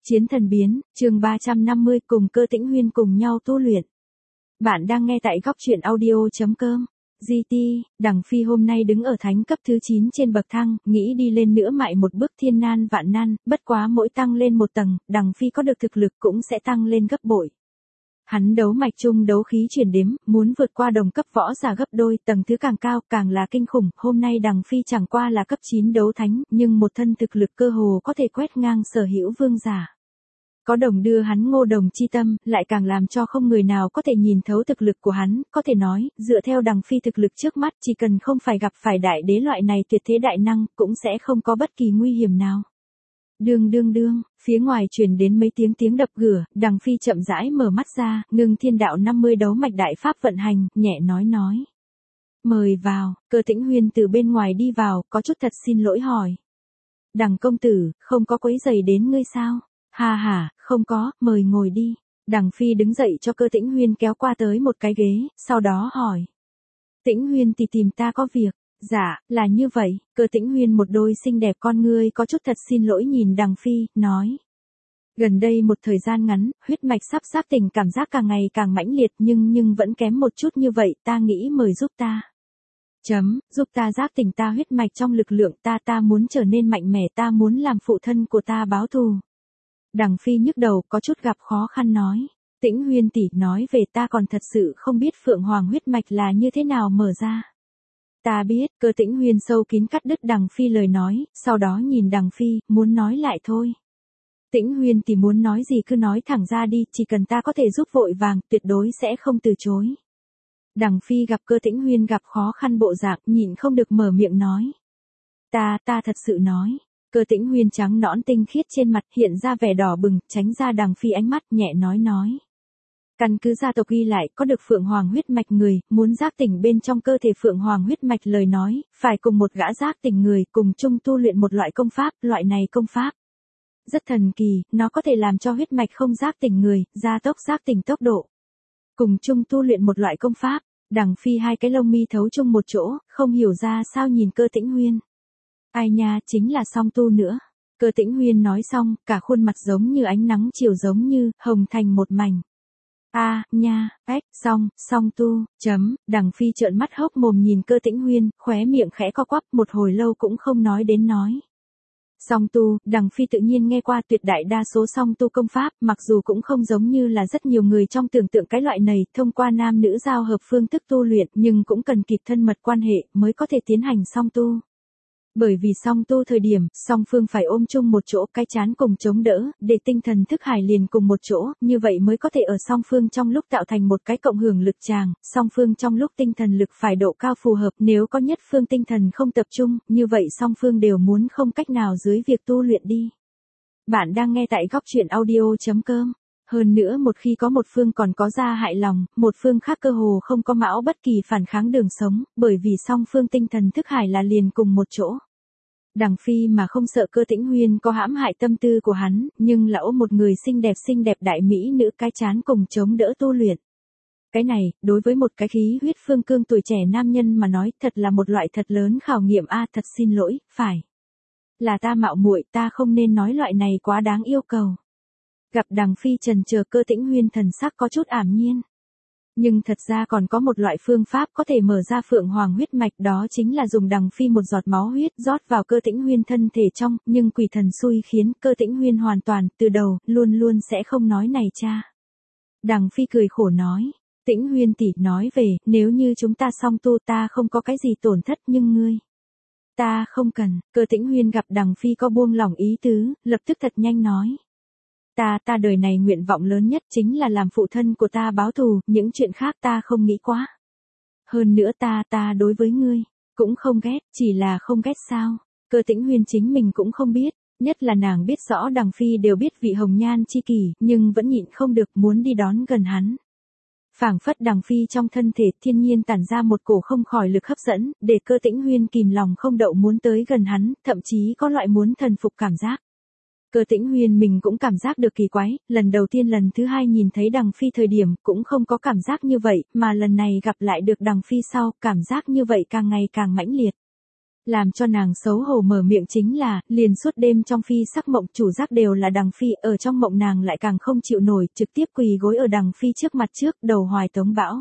Chiến thần biến, chương 350 cùng Cơ Tĩnh Huyên cùng nhau tu luyện. Bạn đang nghe tại góc truyện audio.com. GT, Đằng Phi hôm nay đứng ở thánh cấp thứ 9 trên bậc thang, nghĩ đi lên nữa mại một bước thiên nan vạn nan, bất quá mỗi tăng lên một tầng, Đằng Phi có được thực lực cũng sẽ tăng lên gấp bội. Hắn đấu mạch trung đấu khí chuyển đếm, muốn vượt qua đồng cấp võ giả gấp đôi, tầng thứ càng cao, càng là kinh khủng, hôm nay Đằng Phi chẳng qua là cấp 9 đấu thánh, nhưng một thân thực lực cơ hồ có thể quét ngang sở hữu vương giả. Có đồng đưa hắn ngô đồng chi tâm, lại càng làm cho không người nào có thể nhìn thấu thực lực của hắn, có thể nói, dựa theo Đằng Phi thực lực trước mắt, chỉ cần không phải gặp phải đại đế loại này tuyệt thế đại năng, cũng sẽ không có bất kỳ nguy hiểm nào. Đương, phía ngoài truyền đến mấy tiếng đập cửa, Đằng Phi chậm rãi mở mắt ra, ngưng thiên đạo 50 đấu mạch đại pháp vận hành, nhẹ nói. Mời vào, Cơ Tĩnh Huyên từ bên ngoài đi vào, có chút thật xin lỗi hỏi. Đằng công tử, không có quấy rầy đến ngươi sao? Ha, không có, mời ngồi đi. Đằng Phi đứng dậy cho Cơ Tĩnh Huyên kéo qua tới một cái ghế, sau đó hỏi. Tĩnh Huyên thì tìm ta có việc. Dạ, là như vậy, Cơ Tĩnh Huyên một đôi xinh đẹp con ngươi có chút thật xin lỗi nhìn Đằng Phi, nói. Gần đây một thời gian ngắn, huyết mạch sắp giác tỉnh cảm giác càng ngày càng mãnh liệt nhưng vẫn kém một chút như vậy, ta nghĩ mời giúp ta. Giúp ta giác tỉnh ta huyết mạch trong lực lượng ta muốn trở nên mạnh mẽ, ta muốn làm phụ thân của ta báo thù. Đằng Phi nhức đầu có chút gặp khó khăn nói. Tĩnh Huyên tỷ nói về ta còn thật sự không biết Phượng Hoàng huyết mạch là như thế nào mở ra. Ta biết, Cơ Tĩnh Huyên sâu kín cắt đứt Đằng Phi lời nói, sau đó nhìn Đằng Phi, muốn nói lại thôi. Tĩnh Huyên tỷ muốn nói gì cứ nói thẳng ra đi, chỉ cần ta có thể giúp vội vàng, tuyệt đối sẽ không từ chối. Đằng Phi gặp Cơ Tĩnh Huyên gặp khó khăn bộ dạng, nhịn không được mở miệng nói. Ta thật sự nói. Cơ Tĩnh Huyên trắng nõn tinh khiết trên mặt hiện ra vẻ đỏ bừng, tránh ra Đằng Phi ánh mắt, nhẹ nói. Căn cứ gia tộc ghi lại có được Phượng Hoàng huyết mạch người, muốn giác tỉnh bên trong cơ thể Phượng Hoàng huyết mạch lời nói, phải cùng một gã giác tỉnh người cùng chung tu luyện một loại công pháp, loại này công pháp. Rất thần kỳ, nó có thể làm cho huyết mạch không giác tỉnh người, gia tốc giác tỉnh tốc độ. Cùng chung tu luyện một loại công pháp, Đằng Phi hai cái lông mi thấu chung một chỗ, không hiểu ra sao nhìn Cơ Tĩnh Huyên. Ai nha, chính là song tu nữa. Cơ Tĩnh Huyên nói xong, cả khuôn mặt giống như ánh nắng chiều giống như, hồng thành một mảnh. Song tu, Đằng Phi trợn mắt hốc mồm nhìn Cơ Tĩnh Huyên, khóe miệng khẽ co quắp một hồi lâu cũng không nói đến nói. Song tu, Đằng Phi tự nhiên nghe qua tuyệt đại đa số song tu công pháp, mặc dù cũng không giống như là rất nhiều người trong tưởng tượng cái loại này, thông qua nam nữ giao hợp phương thức tu luyện, nhưng cũng cần kịp thân mật quan hệ, mới có thể tiến hành song tu. Bởi vì song tu thời điểm, song phương phải ôm chung một chỗ, cái chán cùng chống đỡ, để tinh thần thức hải liền cùng một chỗ, như vậy mới có thể ở song phương trong lúc tạo thành một cái cộng hưởng lực tràng, song phương trong lúc tinh thần lực phải độ cao phù hợp, nếu có nhất phương tinh thần không tập trung, như vậy song phương đều muốn không cách nào dưới việc tu luyện đi. Bạn đang nghe tại góc truyện audio.com. Hơn nữa một khi có một phương còn có ra hại lòng, một phương khác cơ hồ không có mão bất kỳ phản kháng đường sống, bởi vì song phương tinh thần thức hải là liền cùng một chỗ. Đằng Phi mà không sợ Cơ Tĩnh Huyên có hãm hại tâm tư của hắn, nhưng là ôm một người xinh đẹp đại mỹ nữ cái chán cùng chống đỡ tu luyện. Cái này, đối với một cái khí huyết phương cương tuổi trẻ nam nhân mà nói thật là một loại thật lớn khảo nghiệm thật xin lỗi, phải. Là ta mạo muội, ta không nên nói loại này quá đáng yêu cầu. Gặp Đằng Phi trần chờ Cơ Tĩnh Huyên thần sắc có chút ảm nhiên. Nhưng thật ra còn có một loại phương pháp có thể mở ra Phượng Hoàng huyết mạch, đó chính là dùng Đằng Phi một giọt máu huyết rót vào Cơ Tĩnh Huyên thân thể trong, nhưng quỷ thần xui khiến Cơ Tĩnh Huyên hoàn toàn, từ đầu, luôn sẽ không nói này cha. Đằng Phi cười khổ nói, Tĩnh Huyên tỷ nói về, nếu như chúng ta song tu ta không có cái gì tổn thất nhưng ngươi. Ta không cần, Cơ Tĩnh Huyên gặp Đằng Phi có buông lỏng ý tứ, lập tức thật nhanh nói. Ta đời này nguyện vọng lớn nhất chính là làm phụ thân của ta báo thù, những chuyện khác ta không nghĩ quá. Hơn nữa ta đối với ngươi, cũng không ghét, chỉ là không ghét sao. Cơ Tĩnh Huyên chính mình cũng không biết, nhất là nàng biết rõ Đằng Phi đều biết vị hồng nhan chi kỷ, nhưng vẫn nhịn không được muốn đi đón gần hắn. Phảng phất Đằng Phi trong thân thể thiên nhiên tản ra một cổ không khỏi lực hấp dẫn, để Cơ Tĩnh Huyên kìm lòng không đậu muốn tới gần hắn, thậm chí có loại muốn thần phục cảm giác. Cơ Tĩnh Huyên mình cũng cảm giác được kỳ quái, lần đầu tiên lần thứ hai nhìn thấy Đằng Phi thời điểm cũng không có cảm giác như vậy, mà lần này gặp lại được Đằng Phi sau, cảm giác như vậy càng ngày càng mãnh liệt. Làm cho nàng xấu hổ mở miệng chính là, liền suốt đêm trong phi sắc mộng chủ giác đều là Đằng Phi, ở trong mộng nàng lại càng không chịu nổi, trực tiếp quỳ gối ở Đằng Phi trước mặt trước, đầu hoài tống bão.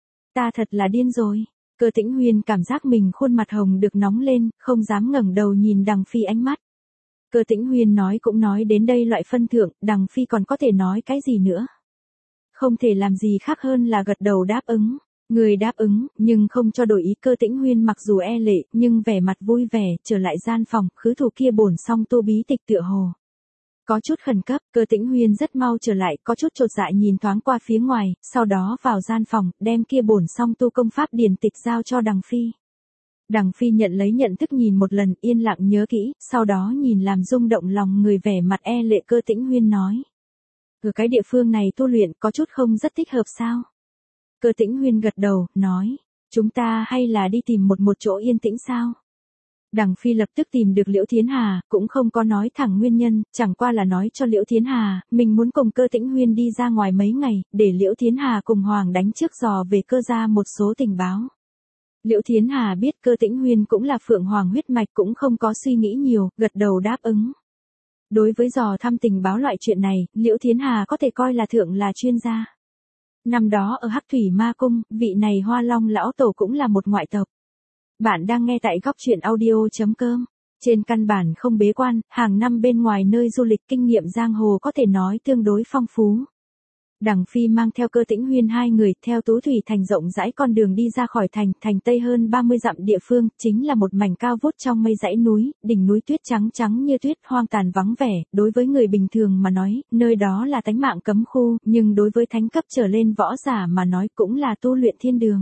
Ta thật là điên rồi. Cơ Tĩnh Huyên cảm giác mình khuôn mặt hồng được nóng lên, không dám ngẩng đầu nhìn Đằng Phi ánh mắt. Cơ Tĩnh Huyên nói cũng nói đến đây loại phân thượng, Đằng Phi còn có thể nói cái gì nữa. Không thể làm gì khác hơn là gật đầu đáp ứng. Người đáp ứng, nhưng không cho đổi ý. Cơ Tĩnh Huyên mặc dù e lệ, nhưng vẻ mặt vui vẻ, trở lại gian phòng, khứ thủ kia bổn xong tu bí tịch tựa hồ. Có chút khẩn cấp, Cơ Tĩnh Huyên rất mau trở lại, có chút chột dạ nhìn thoáng qua phía ngoài, sau đó vào gian phòng, đem kia bổn xong tu công pháp điển tịch giao cho Đằng Phi. Đằng Phi nhận lấy nhận thức nhìn một lần, yên lặng nhớ kỹ, sau đó nhìn làm rung động lòng người vẻ mặt e lệ. Cơ Tĩnh Huyên nói. Ở cái địa phương này tu luyện có chút không rất thích hợp sao? Cơ Tĩnh Huyên gật đầu, nói. Chúng ta hay là đi tìm một chỗ yên tĩnh sao? Đằng Phi lập tức tìm được Liễu Thiến Hà, cũng không có nói thẳng nguyên nhân, chẳng qua là nói cho Liễu Thiến Hà, mình muốn cùng Cơ Tĩnh Huyên đi ra ngoài mấy ngày, để Liễu Thiến Hà cùng Hoàng đánh trước dò về Cơ gia một số tình báo. Liễu Thiến Hà biết Cơ Tĩnh Huyên cũng là Phượng Hoàng huyết mạch, cũng không có suy nghĩ nhiều, gật đầu đáp ứng. Đối với dò thăm tình báo loại chuyện này, Liễu Thiến Hà có thể coi là thượng là chuyên gia. Năm đó ở Hắc Thủy Ma Cung, vị này Hoa Long lão tổ cũng là một ngoại tộc. Bạn đang nghe tại góc truyện audio.com. Trên căn bản không bế quan, hàng năm bên ngoài nơi du lịch kinh nghiệm giang hồ có thể nói tương đối phong phú. Đằng Phi mang theo Cơ Tĩnh Huyên hai người theo Tú Thủy Thành rộng rãi con đường đi ra khỏi thành tây hơn 30 dặm địa phương, chính là một mảnh cao vút trong mây dãy núi, đỉnh núi tuyết trắng trắng như tuyết, hoang tàn vắng vẻ, đối với người bình thường mà nói, nơi đó là tánh mạng cấm khu, nhưng đối với thánh cấp trở lên võ giả mà nói cũng là tu luyện thiên đường.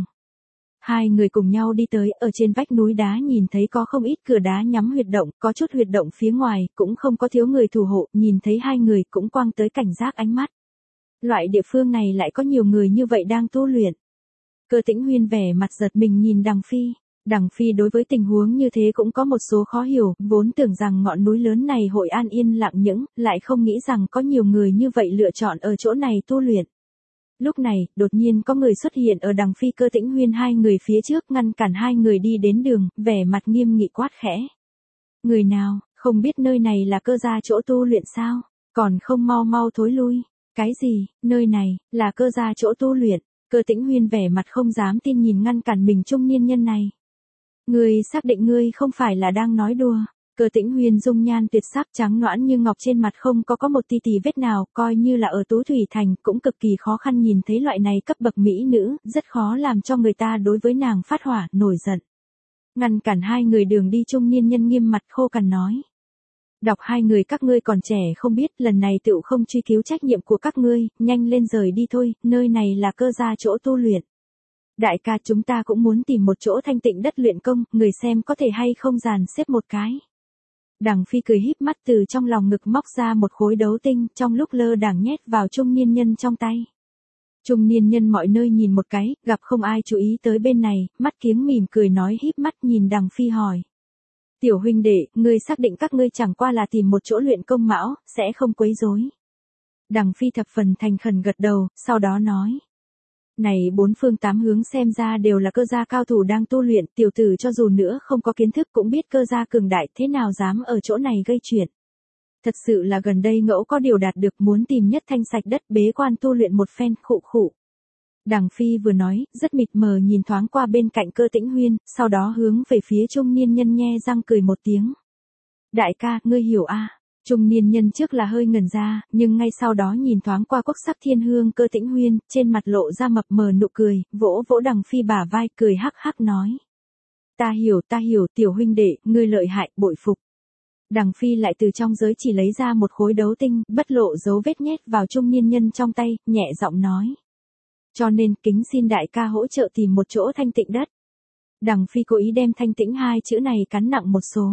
Hai người cùng nhau đi tới, ở trên vách núi đá nhìn thấy có không ít cửa đá nhắm huyệt động, có chút huyệt động phía ngoài, cũng không có thiếu người thủ hộ, nhìn thấy hai người cũng quăng tới cảnh giác ánh mắt. Loại địa phương này lại có nhiều người như vậy đang tu luyện. Cơ Tĩnh Huyên vẻ mặt giật mình nhìn Đằng Phi. Đằng Phi đối với tình huống như thế cũng có một số khó hiểu, vốn tưởng rằng ngọn núi lớn này hội an yên lặng những, lại không nghĩ rằng có nhiều người như vậy lựa chọn ở chỗ này tu luyện. Lúc này, đột nhiên có người xuất hiện ở Đằng Phi Cơ Tĩnh Huyên hai người phía trước, ngăn cản hai người đi đến đường, vẻ mặt nghiêm nghị quát khẽ. Người nào, không biết nơi này là Cơ gia chỗ tu luyện sao, còn không mau mau thối lui. Cái gì, nơi này, là Cơ gia chỗ tu luyện? Cơ Tĩnh Huyên vẻ mặt không dám tin nhìn ngăn cản mình trung niên nhân này. Ngươi xác định ngươi không phải là đang nói đùa. Cơ Tĩnh Huyên dung nhan tuyệt sắc trắng nõn như ngọc, trên mặt không có một ti tì vết nào, coi như là ở Tú Thủy Thành cũng cực kỳ khó khăn nhìn thấy loại này cấp bậc mỹ nữ, rất khó làm cho người ta đối với nàng phát hỏa, nổi giận. Ngăn cản hai người đường đi trung niên nhân nghiêm mặt khô cằn nói. Đọc hai người các ngươi còn trẻ không biết, lần này tựu không truy cứu trách nhiệm của các ngươi, nhanh lên rời đi thôi, nơi này là Cơ gia chỗ tu luyện. Đại ca, chúng ta cũng muốn tìm một chỗ thanh tịnh đất luyện công, người xem có thể hay không dàn xếp một cái. Đằng Phi cười híp mắt từ trong lòng ngực móc ra một khối đấu tinh, trong lúc lơ đãng nhét vào trung niên nhân trong tay. Trung niên nhân mọi nơi nhìn một cái, gặp không ai chú ý tới bên này, mắt kiếng mỉm cười nói híp mắt nhìn Đằng Phi hỏi. Tiểu huynh đệ, ngươi xác định các ngươi chẳng qua là tìm một chỗ luyện công mão, sẽ không quấy rối. Đằng Phi thập phần thành khẩn gật đầu, sau đó nói. Này bốn phương tám hướng xem ra đều là Cơ gia cao thủ đang tu luyện, tiểu tử cho dù nữa không có kiến thức cũng biết Cơ gia cường đại, thế nào dám ở chỗ này gây chuyện. Thật sự là gần đây ngẫu có điều đạt được, muốn tìm nhất thanh sạch đất bế quan tu luyện một phen, khụ khụ. Đằng Phi vừa nói, rất mịt mờ nhìn thoáng qua bên cạnh Cơ Tĩnh Huyên, sau đó hướng về phía trung niên nhân nhe răng cười một tiếng. Đại ca, ngươi hiểu a? Trung niên nhân trước là hơi ngẩn ra, nhưng ngay sau đó nhìn thoáng qua quốc sắc thiên hương Cơ Tĩnh Huyên, trên mặt lộ ra mập mờ nụ cười, vỗ vỗ Đằng Phi bả vai, cười hắc hắc nói. Ta hiểu, tiểu huynh đệ, ngươi lợi hại, bội phục. Đằng Phi lại từ trong giới chỉ lấy ra một khối đấu tinh, bất lộ dấu vết nhét vào trung niên nhân trong tay, nhẹ giọng nói. Cho nên kính xin đại ca hỗ trợ tìm một chỗ thanh tịnh đất. Đằng Phi cố ý đem thanh tĩnh hai chữ này cắn nặng một số.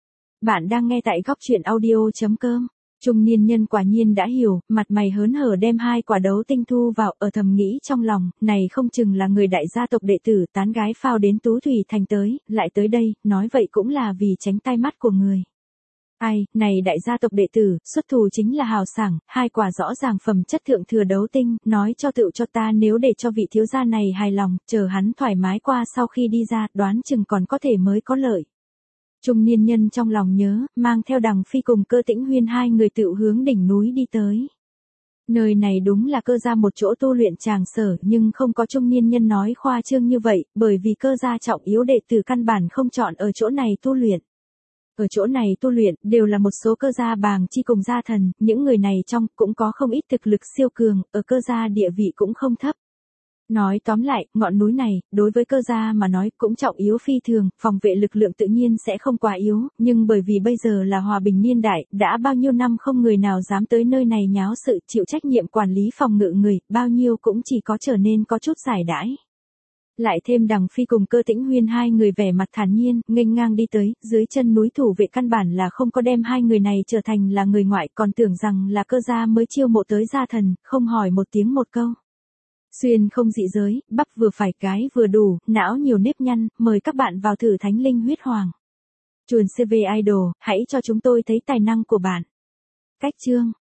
Bạn đang nghe tại góc truyện audio.com. Trung niên nhân quả nhiên đã hiểu, mặt mày hớn hở đem hai quả đấu tinh thu vào, ở thầm nghĩ trong lòng, này không chừng là người đại gia tộc đệ tử tán gái phao đến Tú Thủy Thành tới, lại tới đây, nói vậy cũng là vì tránh tai mắt của người. Ai, này đại gia tộc đệ tử, xuất thủ chính là hào sảng, hai quả rõ ràng phẩm chất thượng thừa đấu tinh, nói cho tựu cho ta nếu để cho vị thiếu gia này hài lòng, chờ hắn thoải mái qua sau khi đi ra, đoán chừng còn có thể mới có lợi. Trung niên nhân trong lòng nhớ, mang theo Đằng Phi cùng Cơ Tĩnh Huyên hai người tự hướng đỉnh núi đi tới. Nơi này đúng là Cơ gia một chỗ tu luyện tràng sở, nhưng không có trung niên nhân nói khoa trương như vậy, bởi vì Cơ gia trọng yếu đệ tử căn bản không chọn ở chỗ này tu luyện. Ở chỗ này tu luyện, đều là một số Cơ gia bàng chi cùng gia thần, những người này trong, cũng có không ít thực lực siêu cường, ở Cơ gia địa vị cũng không thấp. Nói tóm lại, ngọn núi này, đối với Cơ gia mà nói, cũng trọng yếu phi thường, phòng vệ lực lượng tự nhiên sẽ không quá yếu, nhưng bởi vì bây giờ là hòa bình niên đại, đã bao nhiêu năm không người nào dám tới nơi này nháo sự, chịu trách nhiệm quản lý phòng ngự người, bao nhiêu cũng chỉ có trở nên có chút giải đãi. Lại thêm Đằng Phi cùng Cơ Tĩnh Huyên hai người vẻ mặt thản nhiên, nghênh ngang đi tới, dưới chân núi thủ vệ căn bản là không có đem hai người này trở thành là người ngoại, còn tưởng rằng là Cơ gia mới chiêu mộ tới gia thần, không hỏi một tiếng một câu. Xuyên không dị giới, bắp vừa phải cái vừa đủ, não nhiều nếp nhăn, mời các bạn vào thử Thánh Linh Huyết Hoàng. Chuồn CV Idol, hãy cho chúng tôi thấy tài năng của bạn. Cách chương